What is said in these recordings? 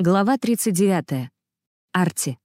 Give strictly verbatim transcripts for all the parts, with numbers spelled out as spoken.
Глава тридцать девятая. Арти.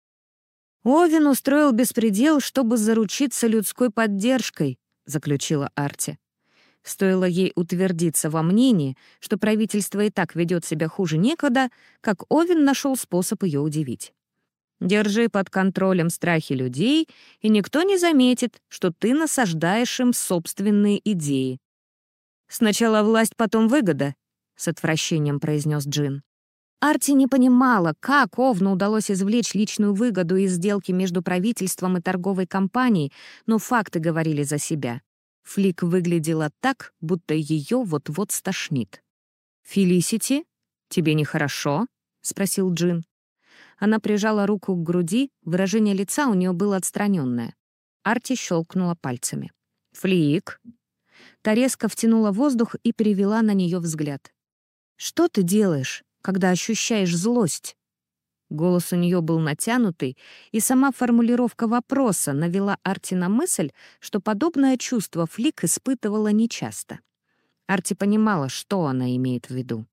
«Овен устроил беспредел, чтобы заручиться людской поддержкой», — заключила Арти. Стоило ей утвердиться во мнении, что правительство и так ведет себя хуже некогда, как Овен нашел способ ее удивить. «Держи под контролем страхи людей, и никто не заметит, что ты насаждаешь им собственные идеи». «Сначала власть, потом выгода», — с отвращением произнес Джин. Арти не понимала, как Овну удалось извлечь личную выгоду из сделки между правительством и торговой компанией, но факты говорили за себя. Флик выглядела так, будто ее вот-вот стошнит. «Фелисити, тебе нехорошо?» — спросил Джин. Она прижала руку к груди, выражение лица у нее было отстраненное. Арти щелкнула пальцами. «Флик!» Та резко втянула воздух и перевела на нее взгляд. «Что ты делаешь, когда ощущаешь злость?» Голос у нее был натянутый, и сама формулировка вопроса навела Арти на мысль, что подобное чувство Флик испытывала нечасто. Арти понимала, что она имеет в виду.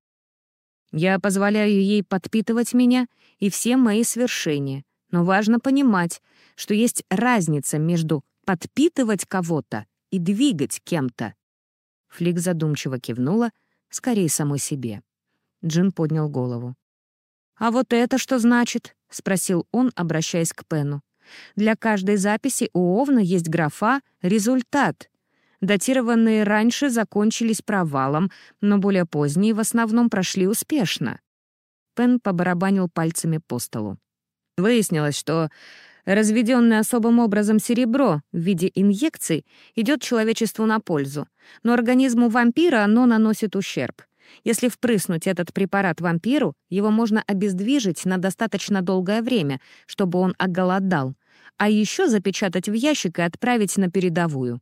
«Я позволяю ей подпитывать меня и все мои свершения, но важно понимать, что есть разница между подпитывать кого-то и двигать кем-то». Флик задумчиво кивнула, скорее самой себе. Джин поднял голову. «А вот это что значит?» — спросил он, обращаясь к Пену. «Для каждой записи у Овна есть графа «Результат». Датированные раньше закончились провалом, но более поздние в основном прошли успешно». Пен побарабанил пальцами по столу. Выяснилось, что разведенное особым образом серебро в виде инъекций идет человечеству на пользу, но организму вампира оно наносит ущерб. Если впрыснуть этот препарат вампиру, его можно обездвижить на достаточно долгое время, чтобы он оголодал, а еще запечатать в ящик и отправить на передовую.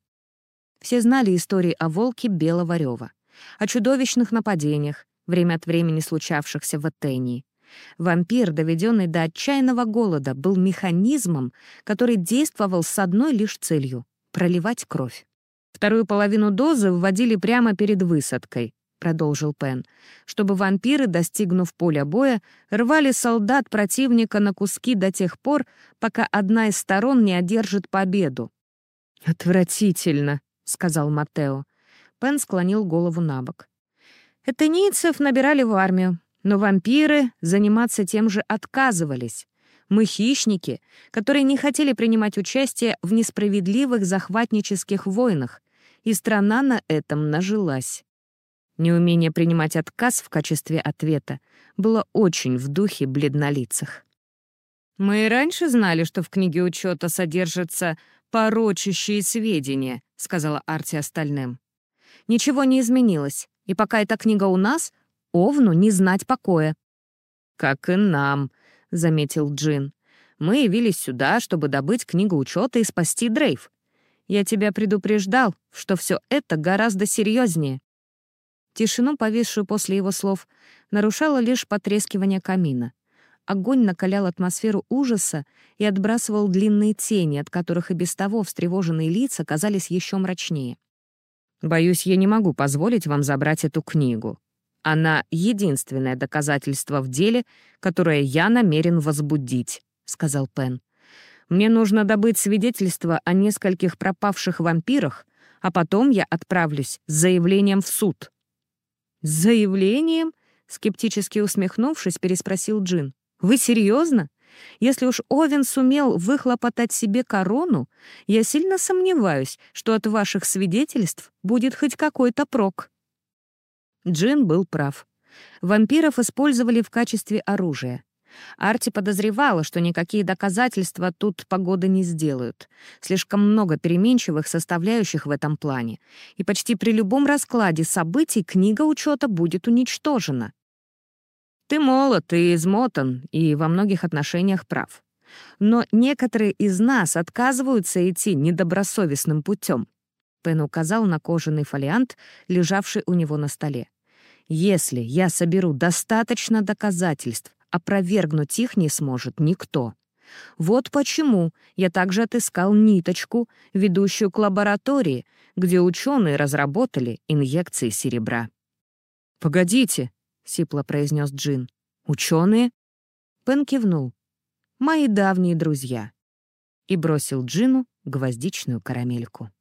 Все знали истории о волке Белого Рёва, о чудовищных нападениях, время от времени случавшихся в Этении. Вампир, доведенный до отчаянного голода, был механизмом, который действовал с одной лишь целью — проливать кровь. Вторую половину дозы вводили прямо перед высадкой, продолжил Пен, чтобы вампиры, достигнув поля боя, рвали солдат противника на куски до тех пор, пока одна из сторон не одержит победу. «Отвратительно», — сказал Маттео. Пен склонил голову на бок. «Этенийцев набирали в армию, но вампиры заниматься тем же отказывались. Мы хищники, которые не хотели принимать участие в несправедливых захватнических войнах, и страна на этом нажилась». Неумение принимать отказ в качестве ответа было очень в духе бледнолицых. «Мы и раньше знали, что в книге учета содержатся порочащие сведения», — сказала Арти остальным. «Ничего не изменилось, и пока эта книга у нас, Овну не знать покоя». «Как и нам», — заметил Джин. «Мы явились сюда, чтобы добыть книгу учета и спасти Дрейв. Я тебя предупреждал, что все это гораздо серьезнее». Тишину, повисшую после его слов, нарушало лишь потрескивание камина. Огонь накалял атмосферу ужаса и отбрасывал длинные тени, от которых и без того встревоженные лица казались еще мрачнее. «Боюсь, я не могу позволить вам забрать эту книгу. Она — единственное доказательство в деле, которое я намерен возбудить», — сказал Пен. «Мне нужно добыть свидетельство о нескольких пропавших вампирах, а потом я отправлюсь с заявлением в суд». «С заявлением?» — скептически усмехнувшись, переспросил Джин. «Вы серьезно? Если уж Овен сумел выхлопотать себе корону, я сильно сомневаюсь, что от ваших свидетельств будет хоть какой-то прок». Джин был прав. Вампиров использовали в качестве оружия. Арти подозревала, что никакие доказательства тут погоды не сделают. Слишком много переменчивых составляющих в этом плане, и почти при любом раскладе событий книга учета будет уничтожена. Ты молод и измотан, и во многих отношениях прав. Но некоторые из нас отказываются идти недобросовестным путем. Пен указал на кожаный фолиант, лежавший у него на столе. «Если я соберу достаточно доказательств, опровергнуть их не сможет никто. Вот почему я также отыскал ниточку, ведущую к лаборатории, где ученые разработали инъекции серебра». «Погодите», — сипло произнес Джин. Ученые? Пен кивнул. Мои давние друзья. И бросил Джину гвоздичную карамельку.